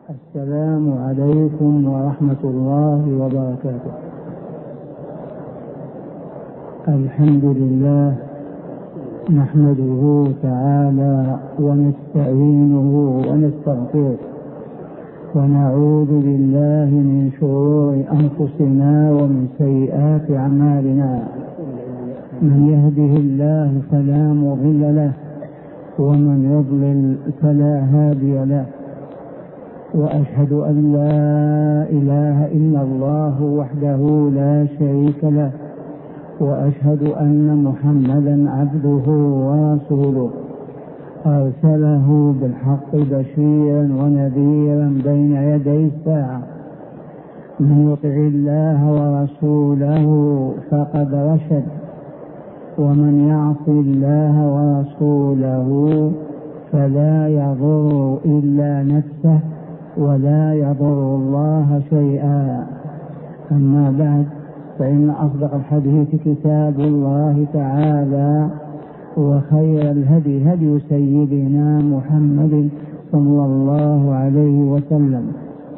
السلام عليكم ورحمة الله وبركاته. الحمد لله نحمده تعالى ونستعينه ونستغفره ونعوذ بالله من شرور أنفسنا ومن سيئات أعمالنا. من يهده الله فلا مضل له ومن يضلل فلا هادي له، وأشهد أن لا إله إلا الله وحده لا شريك له، وأشهد أن محمدا عبده ورسوله أرسله بالحق بشيرا ونذيرا بين يدي الساعة. من يطع الله ورسوله فقد رشد، ومن يعص الله ورسوله فلا يضر إلا نفسه ولا يضر الله شيئا. أما بعد، فإن أصدق الحديث كتاب الله تعالى، وخير الهدي هدي سيدنا محمد صلى الله عليه وسلم،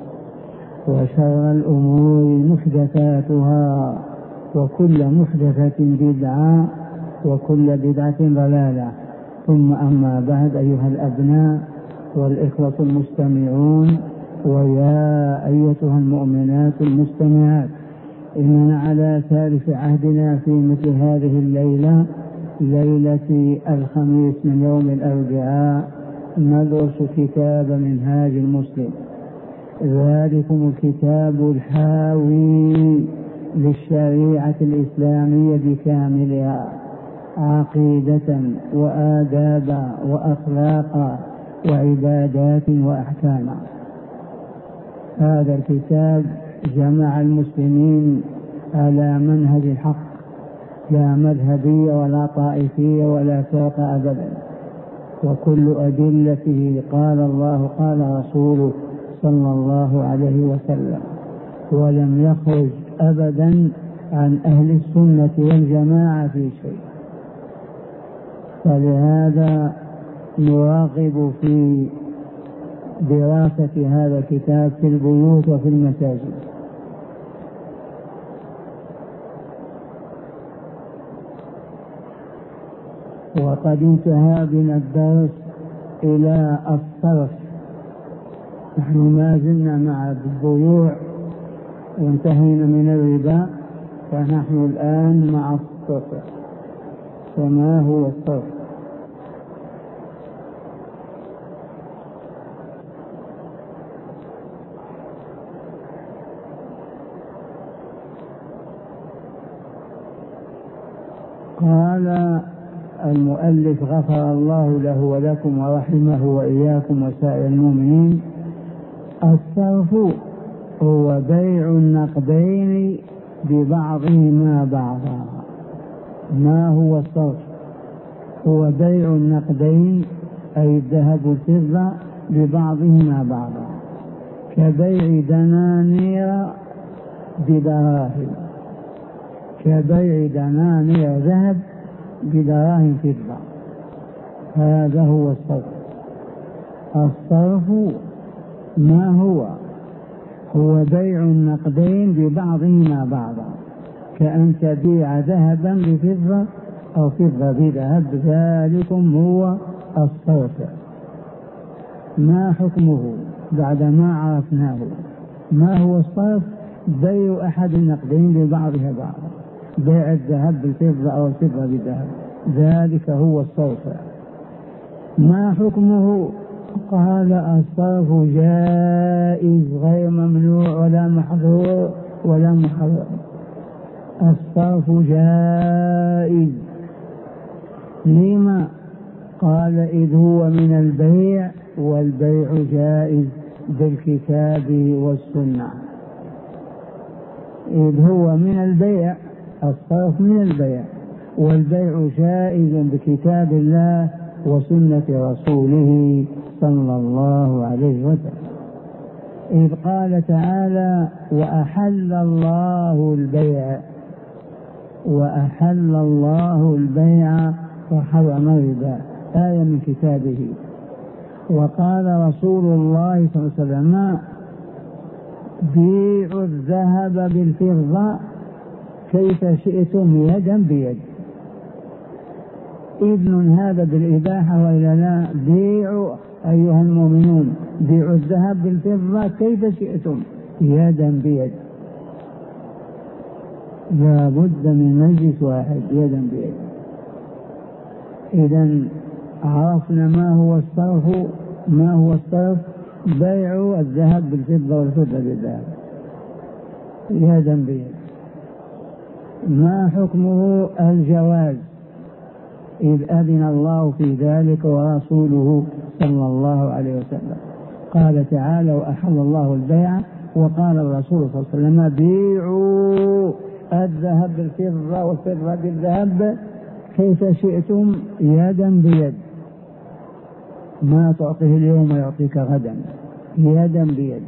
وشر الأمور محدثاتها، وكل محدثة بدعة، وكل بدعة ضلالة. ثم أما بعد، أيها الأبناء والإخوة المستمعون، ويا أيتها المؤمنات المستمعات، إننا على ثالث عهدنا في مثل هذه الليلة، ليلة الخميس من يوم الأربعاء، ندرس كتاب منهاج المسلم، ذلكم الكتاب الحاوي للشريعة الإسلامية بكاملها، عقيدة وآدابا وأخلاقا وعبادات وأحكاما. هذا الكتاب جمع المسلمين على منهج الحق، لا مذهبية ولا طائفية ولا فرقة أبدا، وكل أدلته قال الله قال رسوله صلى الله عليه وسلم، ولم يخرج أبدا عن أهل السنة والجماعة في شيء. فلهذا نراغب في دراسة هذا الكتاب في البيوت وفي المساجد. وقد انتهى بنا الدرس إلى الصرف. نحن ما زلنا مع البيوع وانتهينا من الربا، فنحن الآن مع الصرف. وما هو الصرف؟ قال المؤلف غفر الله له ولكم ورحمه وإياكم وسائر المؤمنين: الصرف هو بيع النقدين ببعضهما بعضا. ما هو الصرف؟ هو بيع النقدين، أي الذهب والفضة، ببعضهما بعضا، كبيع دنانير بدراهم، كبيع دنانير ذهب بدراهم فضة. هذا هو الصرف. الصرف ما هو؟ هو بيع النقدين ببعضهما بعضا، كأن تبيع ذهبا بفضة أو فضة بذهب، ذلكم هو الصرف. ما حكمه بعد ما عرفناه؟ ما هو الصرف؟ بيع أحد النقدين ببعضها بعضا، بيع الذهب بالفضة أو الفضة بالذهب، ذلك هو الصرف. ما حكمه؟ قال: الصرف جائز غير ممنوع ولا محظور ولا محرم. الصرف جائز. لما؟ قال: إذ هو من البيع، والبيع جائز بالكتاب والسنة. إذ هو من البيع، الصرف من البيع، والبيع جائز بكتاب الله وسنة رسوله صلى الله عليه وسلم. إذ قال تعالى: وأحل الله البيع، وأحل الله البيع وحرم الربا، آية من كتابه. وقال رسول الله صلى الله عليه وسلم بيعوا الذهب بالفضة كيف شئتم يدا بيد. إذن هذا بالإباحة وإلا لا؟ بيعوا أيها المؤمنون، بيعوا الذهب بالفضة كيف شئتم يدا بيد. لا بد من مجلس واحد يدا بيد. إذن عرفنا ما هو الصرف، بيع الذهب بالفضة والفضة بالذهب يدا بيد. ما حكمه؟ الجواز، إذ أذن الله في ذلك ورسوله صلى الله عليه وسلم. قال تعالى وأحل الله البيع، وقال الرسول صلى الله عليه وسلم بيعوا الذهب بالفضة والفضة بالذهب كيف شئتم يدا بيد. ما تعطيه اليوم يعطيك غدا يدا بيد.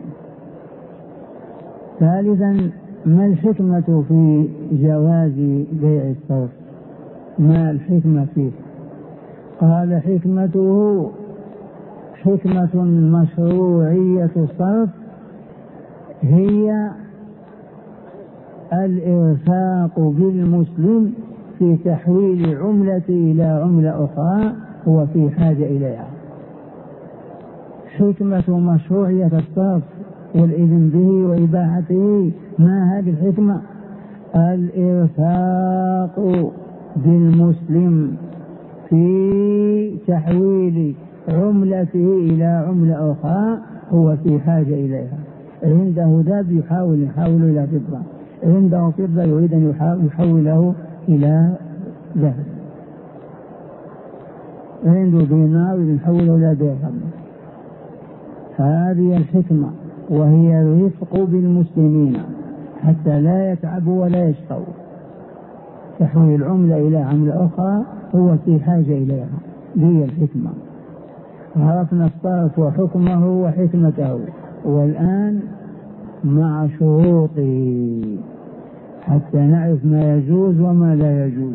ثالثا، ما الحكمة في جواز بيع الصرف؟ ما الحكمة فيه؟ قال حكمته حكمة مشروعية الصرف هي الإرفاق بالمسلم في تحويل عملة إلى عملة أخرى هو في حاجة إليها. حكمة مشروعية الصرف والإذن به وإباحته، ما هذه الحكمة؟ الإرفاق بالمسلم في تحويل عملته إلى عملة أخرى هو في حاجة إليها. عنده ذهب يحاول إلى فضة، عنده فضة يريد أن يحوله إلى ذهب، عنده دينار يحوله إلى درهم. هذه الحكمة، وهي الرفق بالمسلمين حتى لا يتعبوا ولا يشقوا. تحويل العملة إلى عملة أخرى هو في حاجة إليها، هي الحكمة. عرفنا الصرف وحكمه وحكمته، والآن مع شروطه حتى نعرف ما يجوز وما لا يجوز.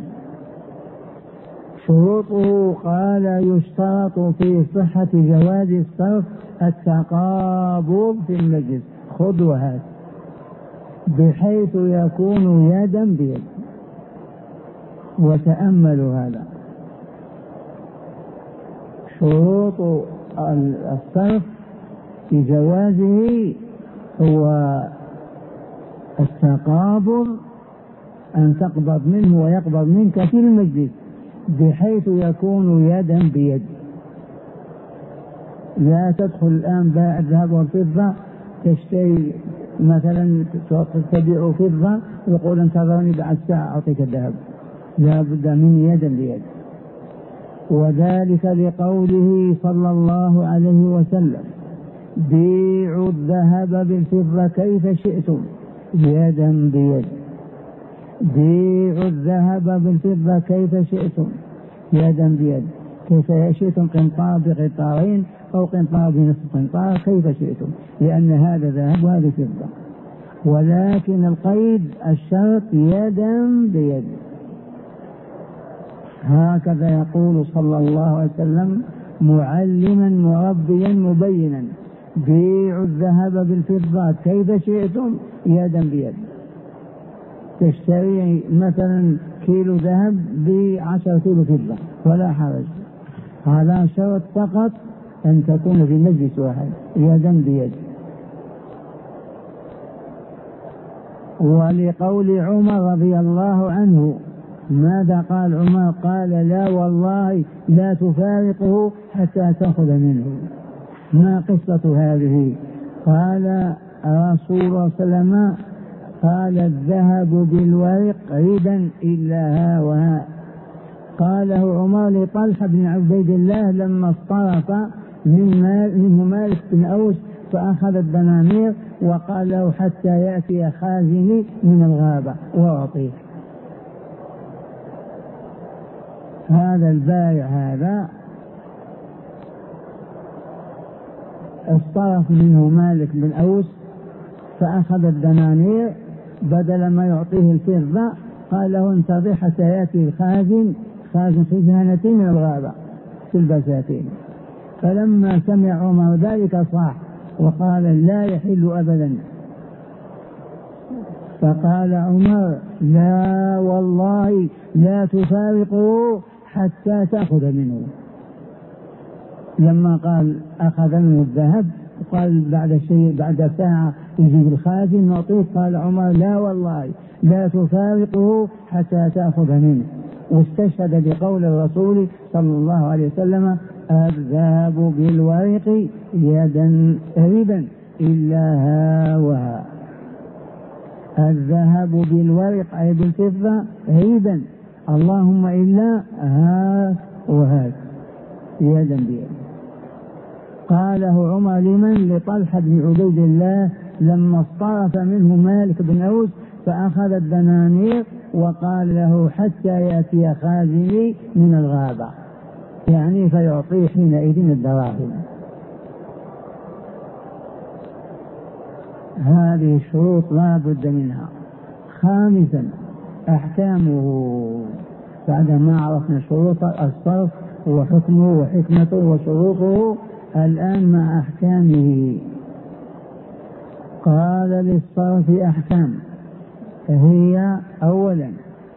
شروطه قال يشترط في صحة جواز الصرف التقابض في المجلس، خذ وهات، بحيث يكون يدا بيد. وتأملوا هذا، شروط الصرف في جوازه هو التقابض، أن تقبض منه ويقبض منك في المجلس بحيث يكون يدا بيد. لا تدخل الآن بائع الذهب والفضة تشتري مثلا تبيع فضة يقول انتظرني بعد ساعة أعطيك الذهب، لا بد من يدا بيد. وذلك لقوله صلى الله عليه وسلم بيعوا الذهب بالفضة كيف شئتم يدا بيد. بيعوا الذهب بالفضة كيف شئتم يدا بيد. كيف شئتم؟ قنطار بقنطارين أو قنطار بنصف قنطار، كيف شئتم، لأن هذا ذهب وهذا فضة. ولكن القيد الشرط يدا بيد. هكذا يقول صلى الله عليه وسلم معلما مربيا مبينا بيعوا الذهب بالفضة كيف شئتم يدا بيد. تشتري مثلا كيلو ذهب ب10 كيلو فضة ولا حرج، هذا شرط فقط أن تكون في مجلس واحد يدا بيد. ولقول عمر رضي الله عنه، ماذا قال عمر؟ قال لا والله لا تفارقه حتى تأخذ منه. ما قصة هذه؟ قال رسول الله صلى الله عليه وسلم قال الذهب بالورق ربا إلا ها وها. قاله عمر لطلحة بن عبيد الله لما اصطرف منه مالك بن أوس فأخذ الدنانير وقال له حتى يأتي خازني من الغابة وأعطيه. هذا البائع هذا اصطرف منه مالك بن أوس فأخذ الدنانير بدل ما يعطيه الفضة، قال له انتظر حتى يأتي الخازن خزانة من الغابة في البساتين. فلما سمع عمر ذلك صاح وقال لا يحل أبدا. فقال عمر لا والله لا تفارقه حتى تأخذ منه. لما قال أخذ منه الذهب قال بعد ساعة يجيب الخازن نعطيه، قال عمر لا والله لا تفارقه حتى تأخذ منه. واستشهد بقول الرسول صلى الله عليه وسلم الذهب بالورق يدا ربا إلا ها وها. الذهب بالورق أي بالفضة ربا اللهم إلا ها وها يدا بيد. قاله عمر لمن؟ لطلحة بن عبيد الله لما اصطرف منه مالك بن أوس فأخذ الدنانير وقال له حتى يأتي خازني من الغابة، يعني فيعطيه حينئذ الدراهم. هذه الشروط لا بد منها. خامسا أحكامه، بعد ما عرفنا شروط الصرف وحكمه وحكمته وشروطه، الآن مع أحكامه. قال للصرف أحكام، هي أولا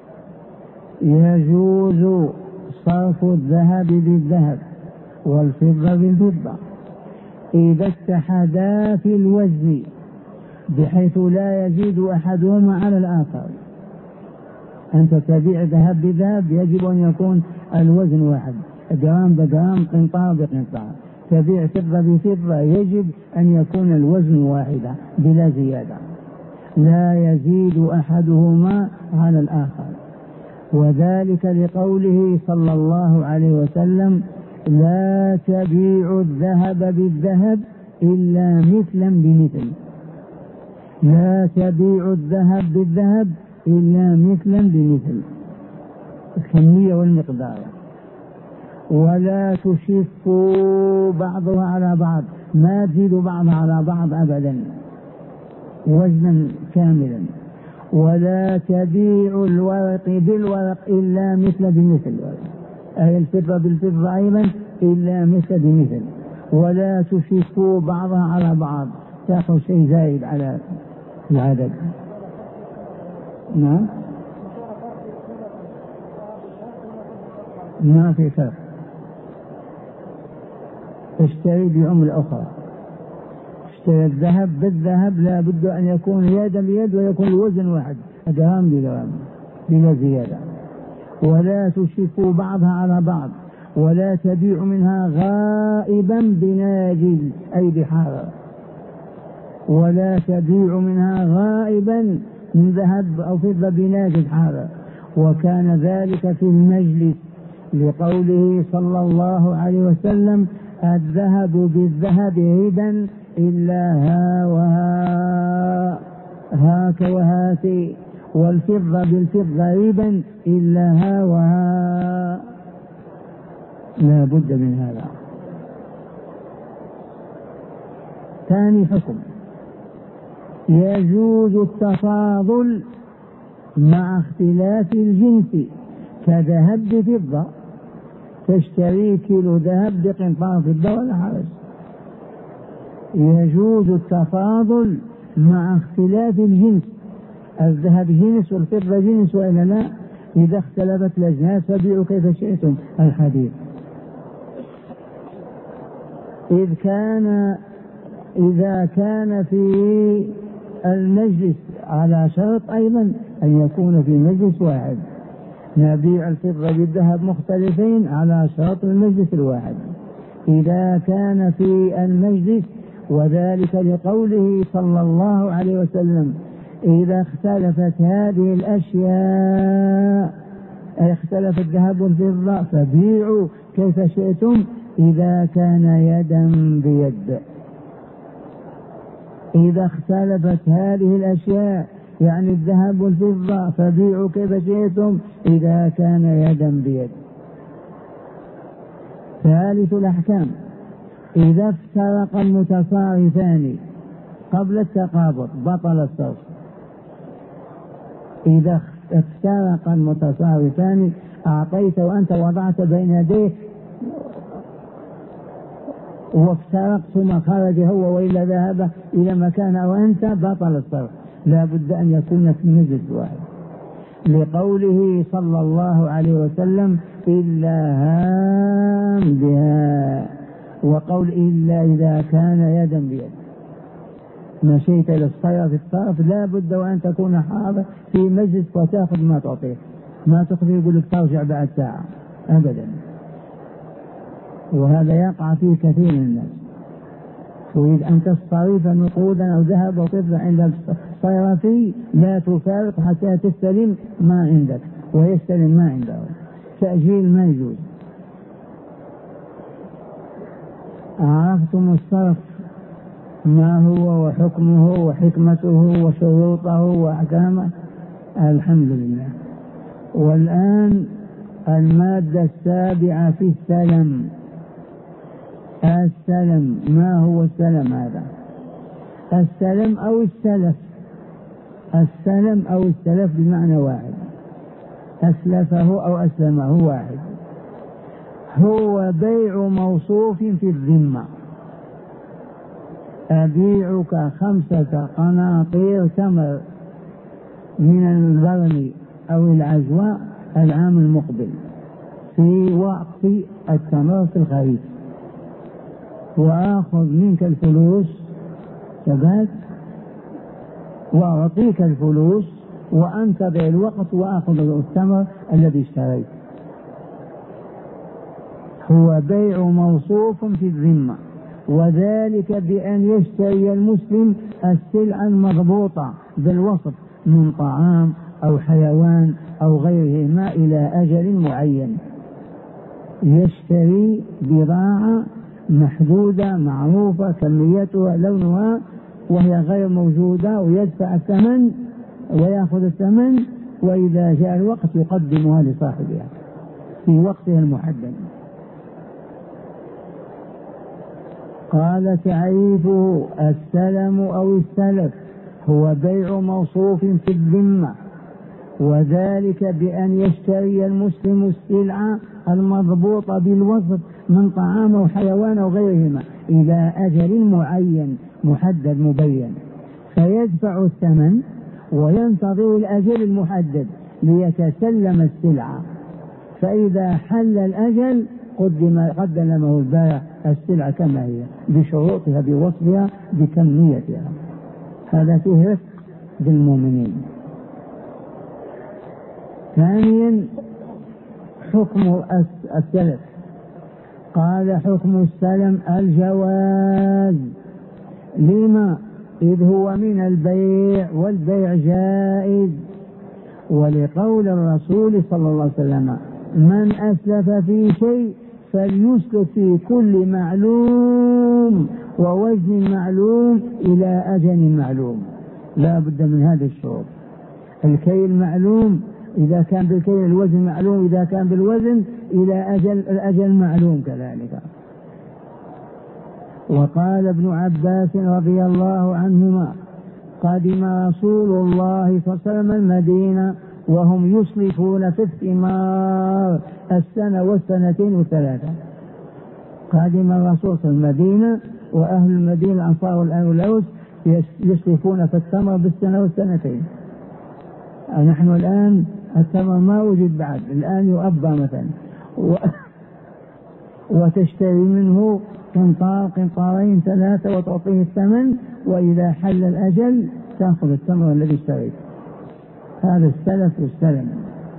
يجوز صرف الذهب بالذهب والفضة بالفضة إذا اتحدا في الوزن بحيث لا يزيد أحدهما على الآخر. أنت تبيع ذهب بذهب يجب أن يكون الوزن واحد، جرام بجرام قنطار بقنطار. تبيع فضة بفضة يجب أن يكون الوزن واحدا بلا زيادة، لا يزيد أحدهما على الآخر. وذلك لقوله صلى الله عليه وسلم لا تبيع الذهب بالذهب إلا مثلا بمثل. لا تبيع الذهب بالذهب إلا مثلا بمثل، الكمية والمقدار. ولا تشفوا بعضها على بعض، ما تزيد بعضها على بعض أبدا وزنا كاملا. ولا تبيع الورق بالورق إلا مثل بمثل، أي الفضة بالفضة أيضا إلا مثل بمثل. ولا تشفوا بعضها على بعض، تأخذ شيء زايد على العدد. نعم ما في فرق، اشتري بعملة أخرى. اشتري الذهب بالذهب لا بد أن يكون يدا بيد ويكون الوزن واحد، جرام بجرام بلا زيادة. ولا تشفوا بعضها على بعض. ولا تبيع منها غائبا بناجز أي بحارة. ولا تبيع منها غائبا من ذهب أو فضة بناجز حارة. وكان ذلك في المجلس لقوله صلى الله عليه وسلم الذهب بالذهب ربا إلا ها وها هاك وهاتي، والفضة بالفضة ربا إلا ها وها. لا بد من هذا. ثاني حكم يجوز التفاضل مع اختلاف الجنس كذهب بفضة، تشتري كيلو ذهب بقنطار فضة ولا حرج. يجوز التفاضل مع اختلاف الجنس، الذهب جنس والفضة جنس وإلا لا؟ إذا اختلفت الأجناس فبيعوا كيف شئتم الحديث. إذا كان في المجلس على شرط أيضا أن يكون في مجلس واحد، نبيع الفضة بالذهب مختلفين على شرط المجلس الواحد. إذا كان في المجلس، وذلك لقوله صلى الله عليه وسلم إذا اختلفت هذه الأشياء أي اختلف الذهب والفضة فبيعوا كيف شئتم إذا كان يدا بيد. إذا اختلفت هذه الأشياء يعني الذهب والفضة فبيعوا كيف شئتم إذا كان يدا بيد. ثالث الأحكام إذا افترق المتصارفان قبل التقابض بطل الصرف. إذا افترق المتصارفان أعطيت وأنت وضعت بين يديه وافترق ثم خرج هو وإلا ذهب إلى مكان أو أنت بطل الصرف، لا بد أن يكون في مجلس واحد، لقوله صلى الله عليه وسلم إلا هام بها، وقول إلا إذا كان يدا بيد. مشيت للصيرة في الطرف لا بد وأن تكون حاضر في مجلس وتأخذ ما تعطيه، ما تخذ يقول لك ترجع بعد ساعة أبدا. وهذا يقع فيه كثير من الناس، تريد أن تصرف نقودا أو ذهب وتدفع عند الصيرفي لا تفارق حتى تستلم ما عندك ويستلم ما عنده، تأجيل ما يجوز. عرفتم الصرف ما هو وحكمه وحكمته وشروطه وأحكامه؟ الحمد لله. والآن المادة السابعة في السلم. السلم ما هو السلم هذا؟ السلم أو السلف، السلم أو السلف بمعنى واحد، أسلفه أو أسلمه واحد. هو بيع موصوف في الذمة، أبيعك 5 قناطير تمر من البرم أو العجوة العام المقبل في وقت التمر في الخريف، وآخذ منك الفلوس تبات وأعطيك الفلوس وأنتظر الوقت وآخذ التمر الذي اشتريت. هو بيع موصوف في الذمة، وذلك بأن يشتري المسلم السلعة المضبوطة بالوصف من طعام أو حيوان أو غيرهما إلى أجل معين. يشتري بضاعة محدودة معروفة كميتها لونها وهي غير موجودة، ويدفع الثمن ويأخذ الثمن، وإذا جاء الوقت يقدمها لصاحبها في وقتها المحدد. قال تعريفه: السلم أو السلف هو بيع موصوف في الذمة، وذلك بأن يشتري المسلم السلعة المضبوطة بالوصف من طعام أو حيوان أو غيرهما إلى أجل معين محدد مبين، فيدفع الثمن وينتظر الأجل المحدد ليتسلم السلعة، فإذا حل الأجل قدم له البائع السلعة كما هي بشروطها بوصفها بكميتها. هذا فيه رفق بالمؤمنين. ثانيا حكم السلف. قال: حكم السلم الجواز. لما؟ إذ هو من البيع والبيع جائز، ولقول الرسول صلى الله عليه وسلم: من أسلف في شيء فليسلف في كل معلوم ووزن معلوم إلى أجل معلوم. لا بد من هذا الشروط. الكيل معلوم إذا كان بالكيل، الوزن معلوم إذا كان بالوزن، إلى الأجل معلوم كذلك. وقال ابن عباس رضي الله عنهما: قدم رسول الله صلى الله عليه وسلم المدينة وهم يسلفون في الثمار 1 والسنتين و3. قدم الرسول صلى الله عليه وسلم المدينة وأهل المدينة الأنصار والأوس يسلفون في التمر بالسنة والسنتين. نحن الآن التمر ما وجد بعد، الآن يؤبى مثلا وتشتري منه قنطار قنطارين 3 وتعطيه الثمن، وإذا حل الأجل تأخذ التمر الذي اشتريت. هذا السلف والسلم.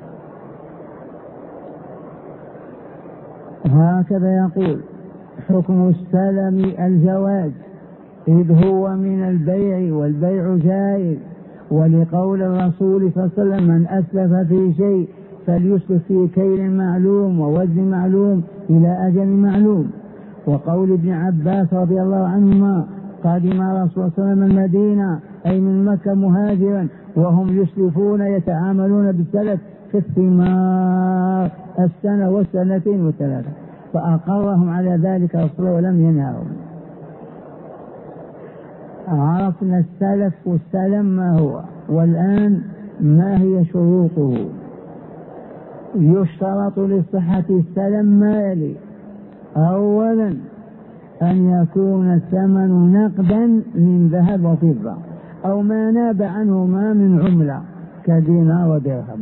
هكذا يقول: حكم السلم الجواز، إذ هو من البيع والبيع جائز، ولقول الرسول صلى الله عليه وسلم: من أسلف في شيء فليسلف في كيل معلوم ووزن معلوم إلى أجل معلوم. وقول ابن عباس رضي الله عنهما: قدم الرسول صلى الله عليه وسلم المدينة أي من مكة مهاجرا وهم يسلفون يتعاملون بالسلف في الثمار 1 والسنتين و3، فأقرهم على ذلك رسوله ولم ينهرهم. عرفنا السلف والسلم ما هو، والآن ما هي شروطه. يشترط لصحة السلم ما يلي: أولا أن يكون الثمن نقدا من ذهب وفضة أو ما ناب عنهما من عملة كدينار ودرهم.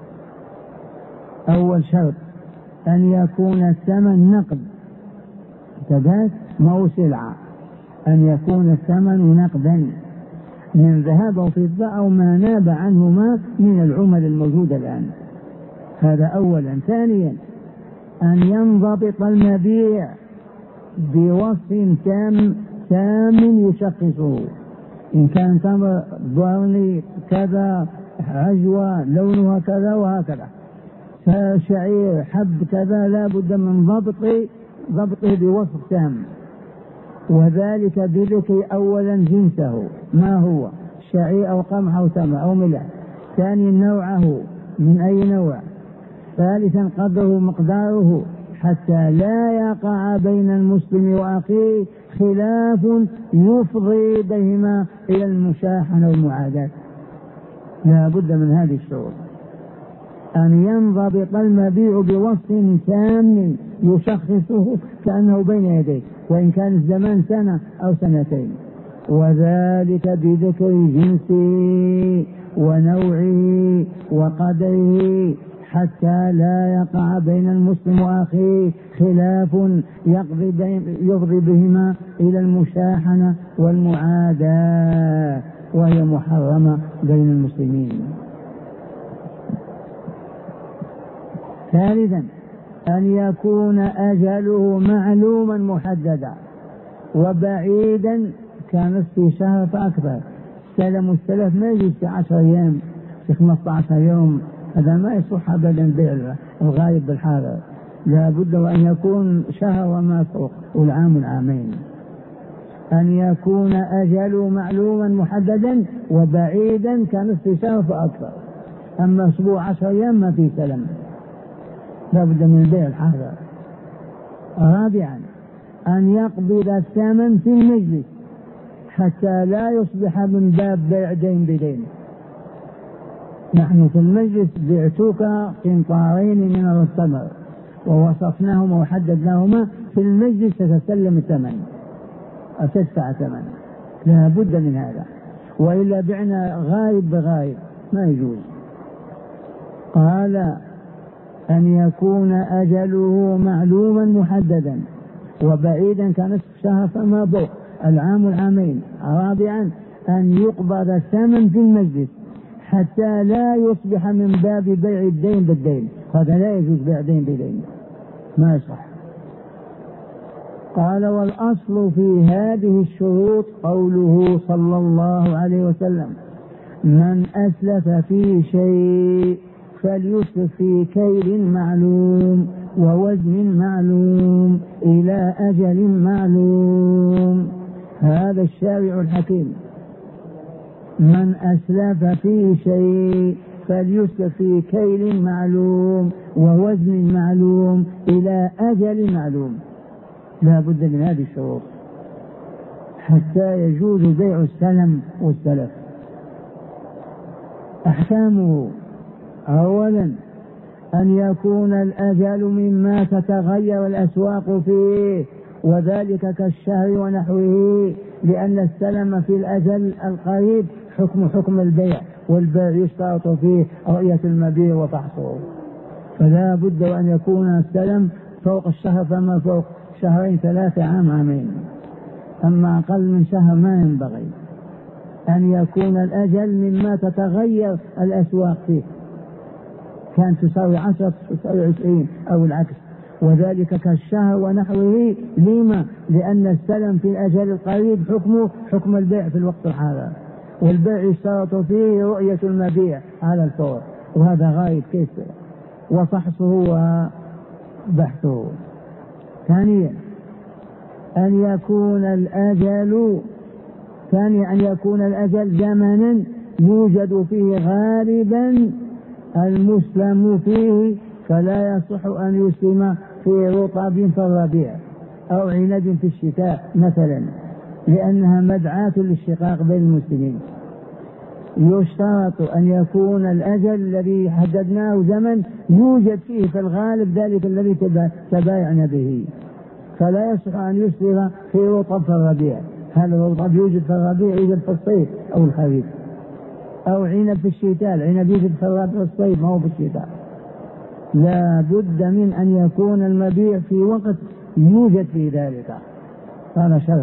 أول شرط أن يكون الثمن نقد، كذلك مو سلعة، أن يكون الثمن نقدا من ذهب وفضة أو ما ناب عنهما من العمل الموجودة الآن. هذا أولا. ثانيا أن ينضبط المبيع بوصف تام يشخصه، إن كان تمر برني كذا، عجوة لونها كذا وهكذا، شعير حب كذا، لا بد من ضبطه بوصف تام، وذلك بذكر أولا جنسه ما هو، شعير أو قمح أو تمر أو ملح. ثانيا نوعه من أي نوع. ثالثا قدره مقداره، حتى لا يقع بين المسلم وأخيه خلاف يفضي بهما إلى المشاحنة والمعاداة. لا بد من هذه الشروط، أن ينضبط المبيع بوصف تام يشخصه كأنه بين يديك، وإن كان الزمان سنة أو سنتين، وذلك بذكر جنسه ونوعه وقدره، حتى لا يقع بين المسلم وأخيه خلاف يفضي بهما إلى المشاحنة والمعاداة، وهي محرمة بين المسلمين. ثالثا أن يكون أجله معلوما محددا وبعيدا، كانت في شهر فأكثر. سلم السلف ما يجوز في 10 أيام، في 15 يوم، هذا ما يصح أبدا بيع الغالب بالحاضر، لا بد وأن يكون شهر وما فوق، والعام العامين. أن يكون أجله معلوما محددا وبعيدا، كانت في شهر فأكثر. أما أسبوع 10 أيام ما في سلم، لا بد من بيع الحاضر. رابعا أن يقبض الثمن في المجلس حتى لا يصبح من باب بيع دين بدين. نحن في المجلس بعتوك قنطارين من التمر ووصفناهما وحددناهما، في المجلس تتسلم الثمن، تدفع ثمن، لا بد من هذا، وإلا بعنا غايب بغايب ما يجوز. قال أن يكون أجله معلوما محددا وبعيدا، كنصف شهر فما فوق، العام العامين. رابعا أن يقبض الثمن في المجلس حتى لا يصبح من باب بيع الدين بالدين، هذا لا يجوز بيع دين بدين، ما يصح. قال والأصل في هذه الشروط قوله صلى الله عليه وسلم: من أسلف في شيء فليسلف في كيل معلوم ووزن معلوم إلى أجل معلوم. هذا الشارع الحكيم. من أسلف في شيء فليسلف في كيل معلوم ووزن معلوم إلى أجل معلوم، لا بد من هذه الشروط حتى يجوز بيع السلم والسلف. أحكامه: أولا أن يكون الأجل مما تتغير الأسواق فيه، وذلك كالشهر ونحوه، لأن السلم في الأجل القريب حكم البيع، والبيع يشترط فيه رؤية المبيع وفحصه، فلا بد أن يكون السلم فوق الشهر فما فوق، 2 3 عام عامين، أما أقل من شهر ما ينبغي. أن يكون الأجل مما تتغير الأسواق فيه، كان تساوي 10 تساوي 20 أو العكس، وذلك كالشهر ونحوه. لما؟ لأن السلم في الأجل القريب حكم البيع في الوقت الحاضر، والبيع يشترط فيه رؤية المبيع على الفور، وهذا غايب كيف وفحصه وبحثه. ثانيا أن يكون الأجل زمنا يوجد فيه غالبا المسلم فيه، فلا يصح أن يسلم في رطب في الربيع أو عنب في الشتاء مثلا، لأنها مدعاة للشقاق بين المسلمين. يشترط أن يكون الأجل الذي حددناه زمن يوجد فيه في الغالب ذلك الذي تبايعنا به، فلا يصح أن يسرف في رطب في الربيع. هذا الرطب يوجد في الربيع يوجد في الصيف أو الخريف، أو عنب في الشتاء، العنب يوجد في الصيف ما هو في الشتاء. لا بد من أن يكون المبيع في وقت يوجد في ذلك، هذا شرط.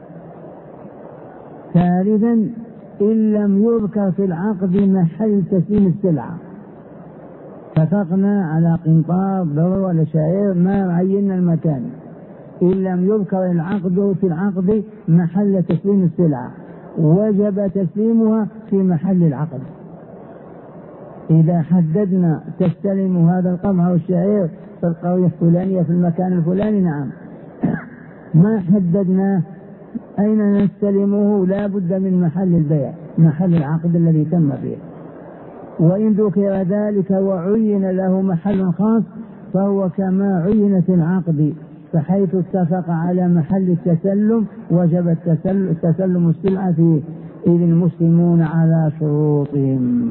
ثالثا إن لم يذكر في العقد محل تسليم السلعة، اتفقنا على قنطار ذر ولا شعير ما عينا المكان، إن لم يذكر العقد في العقد محل تسليم السلعة وجب تسليمها في محل العقد. إذا حددنا تستلم هذا القمح والشعير في القرية الفلانية في المكان الفلاني نعم، ما حددنا أين نستلمه لا بد من محل البيع، محل العقد الذي تم فيه. وإن ذكر ذلك وعين له محل خاص فهو كما عين في العقد، فحيث اتفق على محل التسلم وجب تسلم السلعة فيه، إذ المسلمون على شروطهم.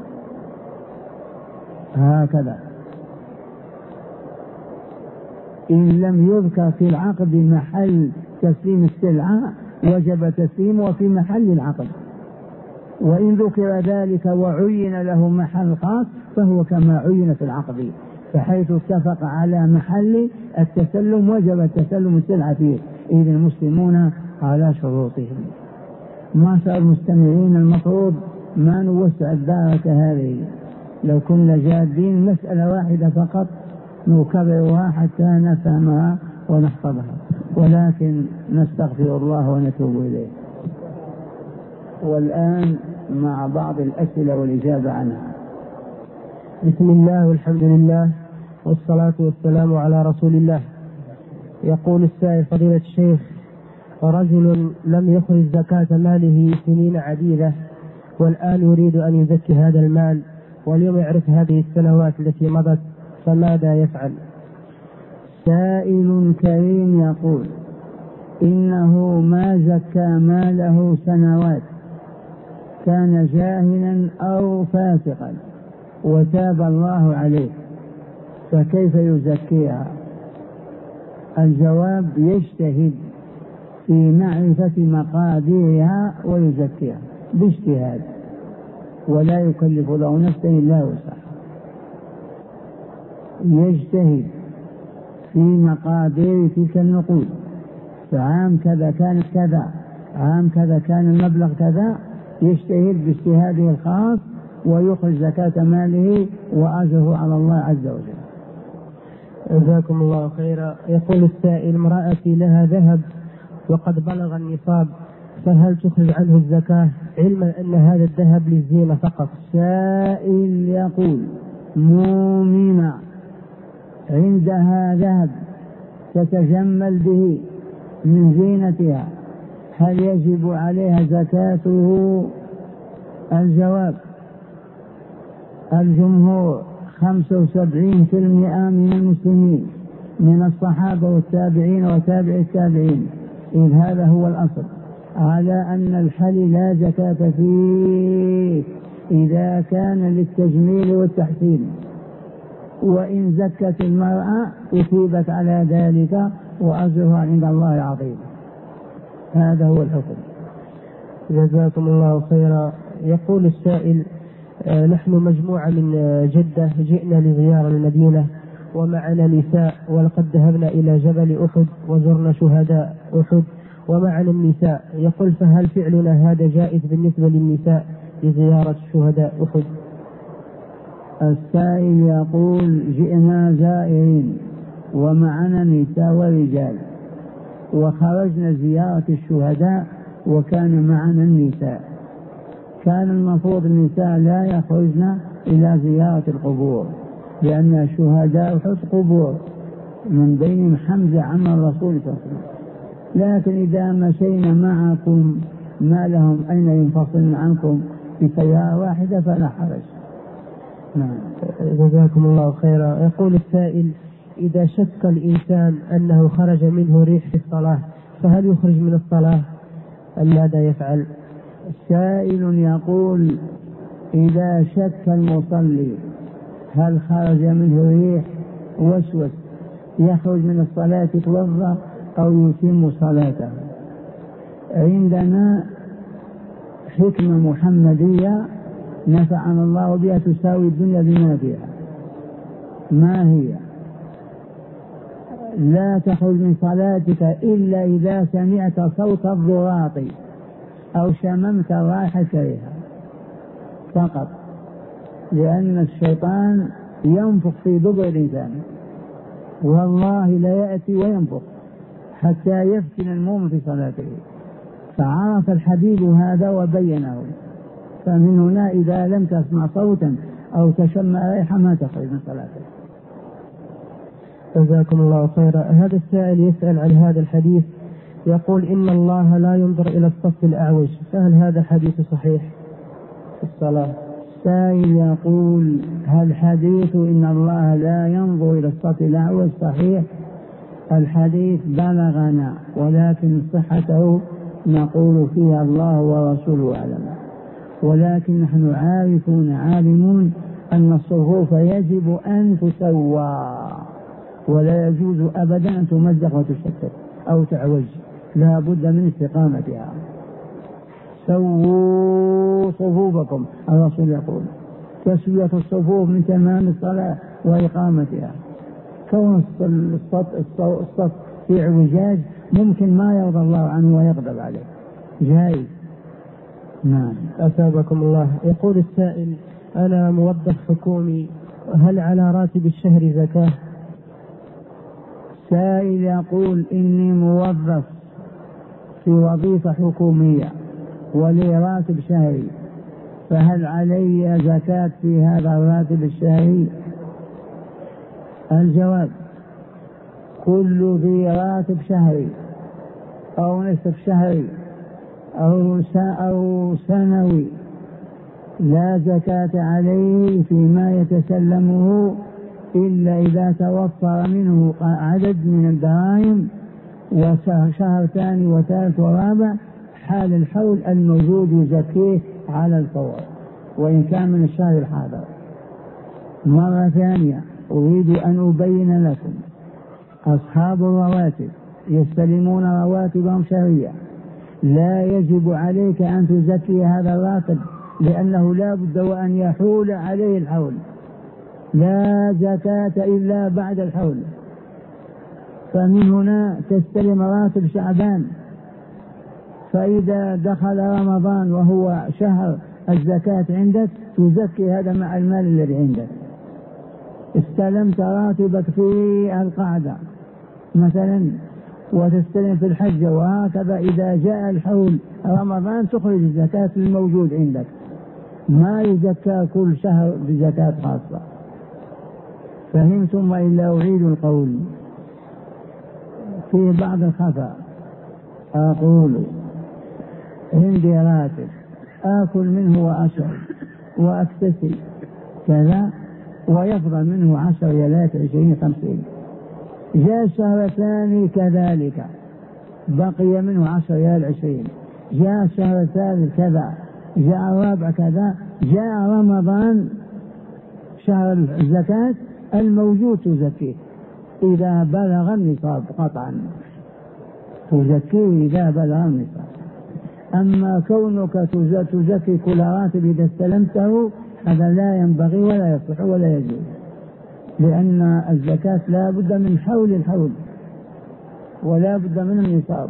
هكذا إن لم يذكر في العقد محل تسليم السلعة وجب تسليمه في محل العقد، وإن ذكر ذلك وعين له محل خاص فهو كما عين في العقد، فحيث اتفق على محل التسلم وجب تسلم السلعة فيه، إذ المسلمون على شروطهم. معشر المستمعين المفروض ما نوسع الدائرة هذه، لو كنا جادين مسألة واحدة فقط نكررها حتى نفهمها ونحفظها، ولكن نستغفر الله ونتوب إليه. والآن مع بعض الأسئلة والإجابة عنها. بسم الله والحمد لله والصلاة والسلام على رسول الله. يقول السائل فضيلة الشيخ: رجل لم يخرج زكاة ماله سنين عديدة والآن يريد أن يزكي هذا المال واليوم يعرف هذه السنوات التي مضت، فماذا يفعل؟ سائل كريم يقول إنه ما زكى ماله سنوات، كان جاهلا أو فاسقا وتاب الله عليه، فكيف يزكيها؟ الجواب: يجتهد في معرفة مقاديرها ويزكيها باجتهاد، ولا يكلف له نفسا إلا وسعها. يجتهد في مقادير تلك النقود، فعام كذا كانت كذا، عام كذا كان المبلغ كذا، يجتهد باجتهاده الخاص ويخرج زكاة ماله وأجره على الله عز وجل. جزاكم الله خيرا. يقول السائل: امرأتي لها ذهب وقد بلغ النصاب، فهل تخرج عنه الزكاة علما أن هذا الذهب للزينة فقط؟ سائل يقول مؤمنة عندها ذهب تتجمل به من زينتها، هل يجب عليها زكاته؟ الجواب: الجمهور 75% من المسلمين من الصحابة والتابعين وتابع التابعين، إذ هذا هو الأصل، على أن الحلي لا زكاة فيه إذا كان للتجميل والتحسين، وإن زكت المرأة أثيبت على ذلك وأجرها عند الله عظيم. هذا هو الحكم. جزاكم الله خيرا. يقول السائل: نحن مجموعة من جدة جئنا لزيارة المدينة ومعنا نساء، ولقد ذهبنا إلى جبل أحد وزرنا شهداء أحد ومعنا النساء. يقول: فهل فعلنا هذا جائز بالنسبة للنساء لزيارة شهداء أحد؟ السائل يقول: جئنا زائرين ومعنا نساء ورجال وخرجنا زيارة الشهداء وكان معنا النساء، كان المفروض النساء لا يخرجن إلى زيارة القبور، لأن شهداء أحد قبور، من بينهم حمزة عم الرسول صلى الله عليه وسلم. لكن إذا مشينا معكم ما لهم أين ينفصلن عنكم في سيارة واحدة فلا حرج. نعم. جزاكم الله خيرا. يقول السائل: إذا شك الإنسان أنه خرج منه ريح في الصلاة فهل يخرج من الصلاة أم ماذا يفعل؟ السائل يقول: إذا شك المصلي هل خرج منه ريح وسوس يخرج من الصلاة يتوضأ أو يتم صلاته. عندنا حكمة محمدية نفعنا الله بها تساوي الدنيا بما فيها. ما هي؟ لا تخرج من صلاتك إلا إذا سمعت صوت الضراط أو شممت رائحة كريهة فقط، لأن الشيطان ينفخ في دبر الإنسان، والله لا يأتي وينفخ حتى يفتن المؤمن في صلاته. فعرف الحبيب هذا وبينه، فمن هنا إذا لم تسمع صوتا أو تشم رائحة ما تخرج من صلاتك. جزاكم الله خيرا. هذا السائل يسأل عن هذا الحديث، يقول إن الله لا ينظر إلى الصف الأعوج، فهل هذا حديث صحيح في الصلاة؟ السائل يقول هل حديث إن الله لا ينظر إلى الصف الأعوج صحيح؟ الحديث بلغنا، ولكن صحته نقول فيها الله ورسوله أعلم، ولكن نحن عالمون أن الصفوف يجب أن تسوى، ولا يجوز أبدا أن تمزق وتشتت أو تعوج، لا بد من استقامتها. سووا صفوفكم، الرسول يقول تسوية الصفوف من تمام الصلاة وإقامتها. كون الصف في اعوجاج ممكن ما يرضى الله عنه ويغضب عليه، جائز. نعم. أثابكم الله. يقول السائل أنا موظف حكومي، هل على راتب الشهر زكاة؟ سائل يقول إني موظف في وظيفة حكومية ولي راتب شهري، فهل علي زكاة في هذا الراتب الشهري؟ الجواب كل ذي راتب شهري أو نصف شهري أو سنوي لا زكاة عليه فيما يتسلمه إلا إذا توفر منه عدد من الدراهم، وشهر ثاني وثالث ورابع حال الحول الموجود يزكيه على الفور وإن كان من الشهر الحاضر. مرة ثانية أريد أن أبين لكم، أصحاب الرواتب يستلمون رواتبهم شهرية، لا يجب عليك أن تزكي هذا الراتب، لأنه لا بد وأن يحول عليه الحول، لا زكاة إلا بعد الحول. فمن هنا تستلم راتب شعبان، فإذا دخل رمضان وهو شهر الزكاة عندك تزكي هذا مع المال الذي عندك. استلمت راتبك في القعدة مثلا وتستلم في الحج، وهكذا إذا جاء الحول رمضان تخرج الزكاة الموجود عندك، ما يزكى كل شهر بزكاة خاصة. فهمتم؟ وإلا أعيد القول في بعض الخفاء. أقول عندي راتب آكل منه وأشرب وأكتسي كذا، ويفضل منه 10 ريالات 20 50. جاء الشهر الثاني كذلك بقي منه 10 ريال 20. جاء الشهر الثالث كذا، جاء الرابع كذا، جاء رمضان شهر الزكاة الموجود تزكيه إذا بلغ النصاب، قطعا تزكيه إذا بلغ النصاب. أما كونك تزكي كل راتب إذا استلمته هذا لا ينبغي ولا يصح ولا يجوز، لأن الزكاة لا بد من حول الحول ولا بد من النصاب.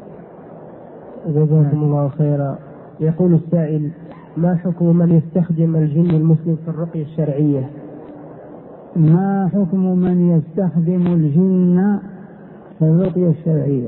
جزاكم الله خيرا. يقول السائل ما حكم من يستخدم الجن المسلم في الرقية الشرعية؟ ما حكم من يستخدم الجن في الرقية الشرعية؟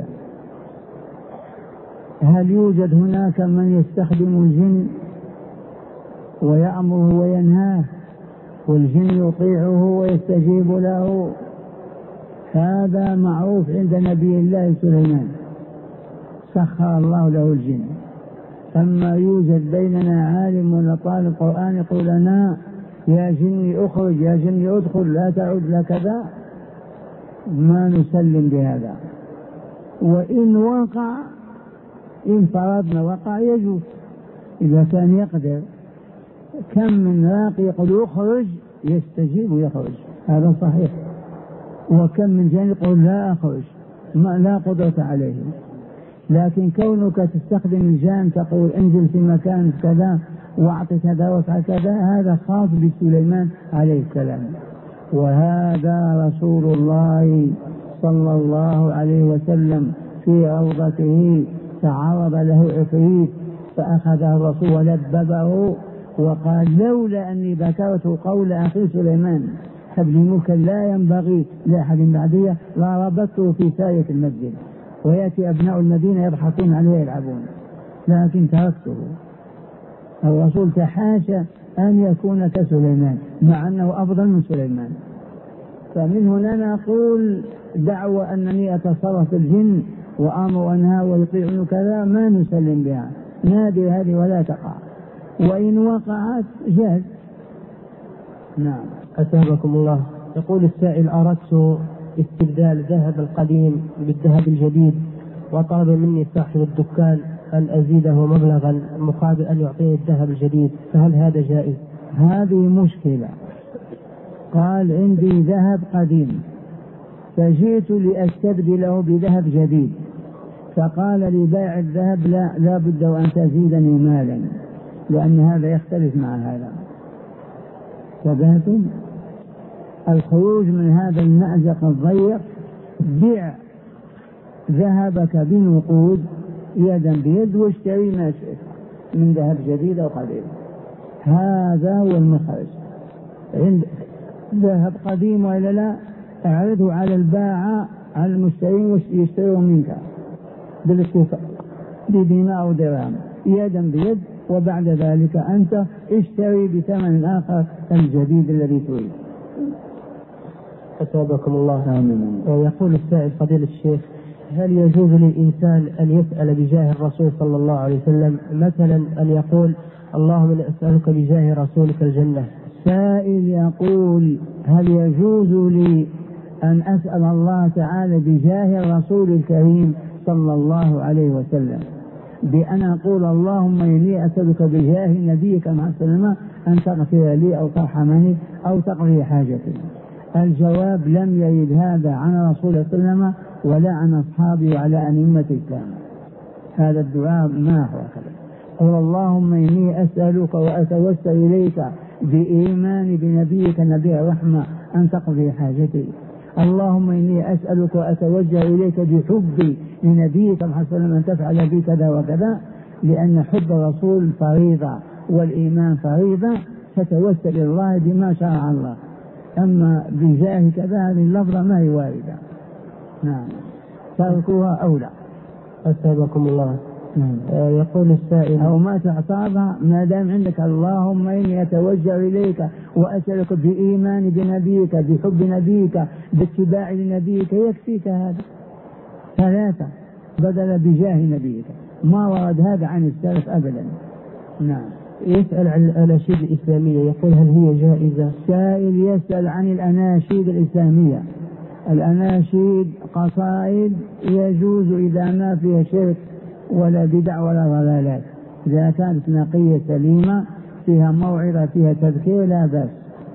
هل يوجد هناك من يستخدم الجن ويأمره وينهاه والجن يطيعه ويستجيب له؟ هذا معروف عند نبي الله سليمان، سخر الله له الجن. أما يوجد بيننا عالم ولا طالب قرآن يقول لنا يا جني اخرج، يا جني ادخل، لا تعد لا كذا، ما نسلم بهذا. وإن وقع، إن فرضنا وقع يجوز إذا كان يقدر. كم من راقي يقول اخرج يستجيب ويخرج، هذا صحيح. وكم من جن يقول لا أخرج لا قدرة عليه. لكن كونك تستخدم الجان تقول انزل في مكان كذا واعطي كذا وافعل كذا، هذا خاص بسليمان عليه السلام. وهذا رسول الله صلى الله عليه وسلم في روضته تعرض له عفريت فأخذه الرسول ولببه وقال لولا أني ذكرت قول أخي سليمان حبل ملك لا ينبغي لأحد بعديه لا ربطته في ساية المسجد ويأتي أبناء المدينة يضحكون عليه يلعبون، لكن تركته. الرسول تحاشى أن يكون كسليمان مع أنه أفضل من سليمان. فمن هنا نقول دعوة أنني أتصرف الجن وأمر وأنهى ويطيعون كذا ما نسلم بها، نادي هذه ولا تقع، وإن وقعت جاز. نعم. أثابكم الله. يقول السائل أردت استبدال ذهب القديم بالذهب الجديد وطلب مني صاحب الدكان أن أزيده مبلغا مقابل أن يعطيني الذهب الجديد، فهل هذا جائز؟ هذه مشكلة. قال عندي ذهب قديم فجئت لأستبدله بذهب جديد، فقال لي بائع الذهب لا بد وأن تزيدني مالا لأن هذا يختلف مع هذا. فبهتم الخروج من هذا المأزق الضيق، بيع ذهبك بنقود يدا بيد واشتري ما شئت من ذهب جديد أو قديم. هذا هو المخرج. عند ذهب قديم وإلا لا اعرضه على الباعة على المشترين يشترون منك بالاتفاق بدينار أو درهم يدا بيد، وبعد ذلك أنت اشتري بثمن آخر الجديد الذي تريد. أثابكم الله. آمين. يقول السائل فضيلة الشيخ هل يجوز للإنسان أن يسأل بجاه الرسول صلى الله عليه وسلم، مثلا أن يقول اللهم إني أسألك بجاه رسولك الجنة؟ سائل يقول هل يجوز لي أن أسأل الله تعالى بجاه الرسول الكريم صلى الله عليه وسلم بأن أقول اللهم إني أسألك بجاه نبيك مع السلامة أن تغفر لي أو ترحمني أو تقضي حاجتي؟ الجواب لم يرد هذا عن رسول الله صلى الله عليه وسلم ولا عن أصحابه وعلى أئمة الإسلام. هذا الدعاء ما هو كذا. قل اللهم إني أسألك وأتوسل إليك بإيمان بنبيك نبي الرحمة أن تقضي حاجتي. اللهم إني أسألك وأتوجه إليك بحبي لنبيك محمد صلى الله عليه وسلم أن تفعل بي كذا وكذا، لأن حب الرسول فريضة والإيمان فريضة، فتوسل إلى الله بما شرع الله. أما بجاه كذا هذه اللفظة ما هي واردة. نعم. تركوها أولى. أثابكم الله. يقول السائل أو ما تعتاضها ما دام عندك اللهم إني أتوجه إليك وأسألك بإيمان بنبيك بحب نبيك باتباع لنبيك يكفيك هذا ثلاثة بدل بجاه نبيك. ما ورد هذا عن السلف أبدا. نعم. يسأل عن الأناشيد الإسلامية يقول هل هي جائزة؟ سائل يسأل عن الأناشيد الإسلامية. الأناشيد قصائد يجوز إذا ما فيها شرك ولا بدع ولا ضلالات، إذا كانت نقية سليمة فيها موعظة فيها تذكير لا بأس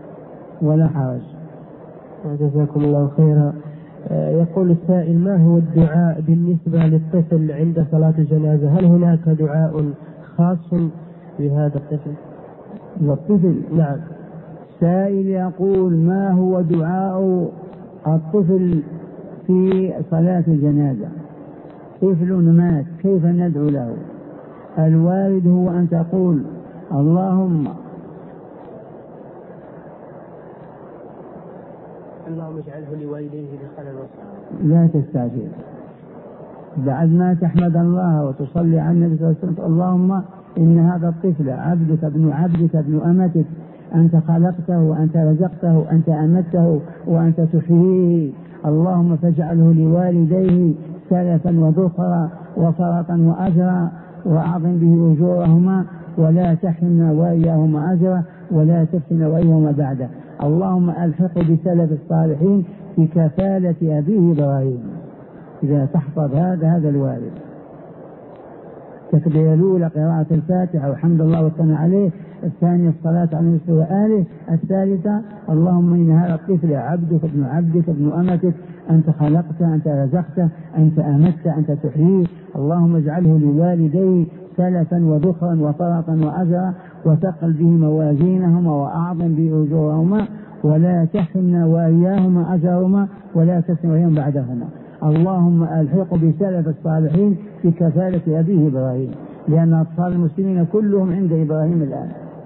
ولا حرج. جزاكم الله خيرا. يقول السائل ما هو الدعاء بالنسبة للطفل عند صلاة الجنازة؟ هل هناك دعاء خاص بهذا الطفل؟ الطفل نعم. سائل يقول ما هو دعاء الطفل في صلاة الجنازة؟ طفل مات كيف ندعو له؟ الوارد هو أن تقول اللهم اجعله لوالديه دخلا وسعا. لا تستعجل، بعد ما تحمد الله وتصلي على النبي صلى الله عليه وسلم اللهم إن هذا الطفل عبدك ابن عبدك ابن أمتك، أنت خلقته وأنت رزقته أنت أمته وأنت تحييه، اللهم فاجعله لوالديه سلفا وذخرا وفرطا وأجرا وأعظم به أجورهما ولا تحرمنا وإياهما أجرا ولا تفتنا وإياهما بعده. اللهم ألحق بسلف الصالحين في كفالة أبيه إبراهيم. إذا تحفظ هذا الوارد. التكبيرة الأولى قراءة الفاتحة وحمد الله والثناء عليه، الثانية الصلاة على النبي وآله، الثالثة اللهم إن هذا الطفل عبدك ابن عبدك ابن أمتك، أنت خلقته، أنت رزقته، أنت أمته، أنت تحييه، اللهم اجعله لوالديه سلفا وذخرا وفرطا وأجرا، وثقل به موازينهما وأعظم به أجورهما، ولا تحرمنا وإياهما أجرهما، ولا تسن وإياهم بعدهما. اللهم ألحق بسلف الصالحين في كفالة أبيه إبراهيم، لأن أطفال المسلمين كلهم عند إبراهيم الآن.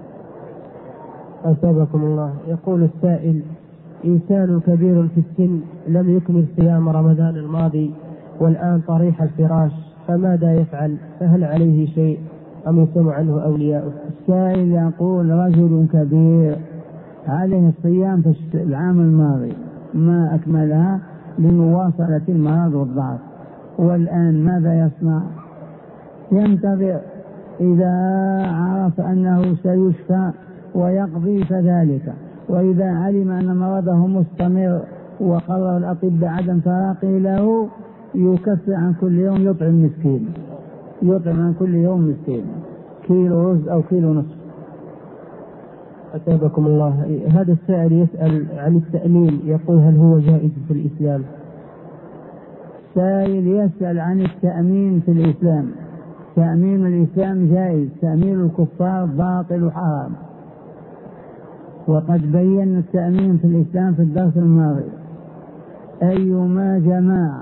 أثابكم الله. يقول السائل: إنسان كبير في السن لم يكمل صيام رمضان الماضي والآن طريح الفراش، فماذا يفعل؟ فهل عليه شيء أم يصوم عنه أولياؤه؟ السائل يقول: رجل كبير عليه الصيام في العام الماضي ما أكملها لمواصلة المرض والضعف، والآن ماذا يصنع؟ ينتظر، إذا عرف أنه سيشفى ويقضي فذلك، وإذا علم أن مرضه مستمر وقرر الأطباء عدم تراقي له يكفر عن كل يوم يطعم مسكين، يطعم عن كل يوم مسكين كيلو رز أو كيلو نصف. أثابكم الله. هذا السائل يسأل عن التأمين، يقول: هل هو جائز في الإسلام؟ سائل يسأل عن التأمين في الإسلام. تأمين الإسلام جائز، تأمين الكفار باطل وحرام، وقد بينا التأمين في الإسلام في الدرس الماضي. أيما جماعة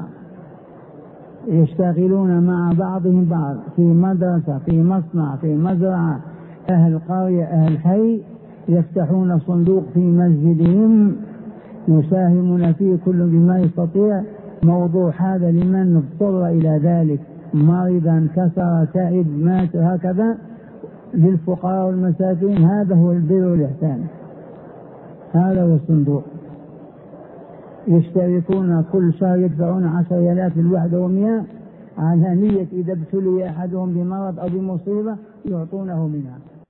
يشتغلون مع بعضهم بعض في مدرسة، في مصنع، في مزرعة، أهل قرية، أهل حي، يفتحون صندوق في مسجدهم يساهمون فيه كل بما يستطيع. موضوع هذا لمن اضطر إلى ذلك، مريضا، كسر، تعب، مات، هكذا، للفقراء والمساكين. هذا هو البر والإحسان، هذا هو الصندوق. يشتركون كل شهر يدفعون 10 ريالات للوحدة و100 على نية إذا ابتلي أحدهم بمرض أو بمصيبة يعطونه منها.